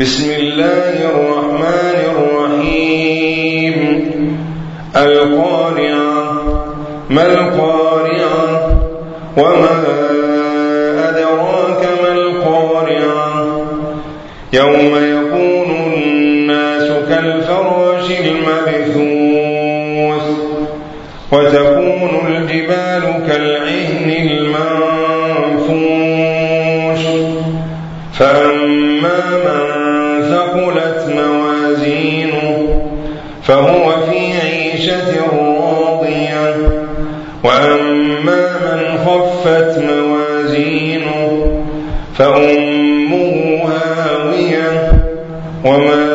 بسم الله الرحمن الرحيم. القارعة. ما القارعة؟ وما أدراك ما القارعة؟ يوم يكون الناس كالفراش المبثوث وتكون الجبال كالعهن المنفوش فأما من ثقلت موازينه فهو في عيشة راضية وأما من خفت موازينه فأمه هاوية وما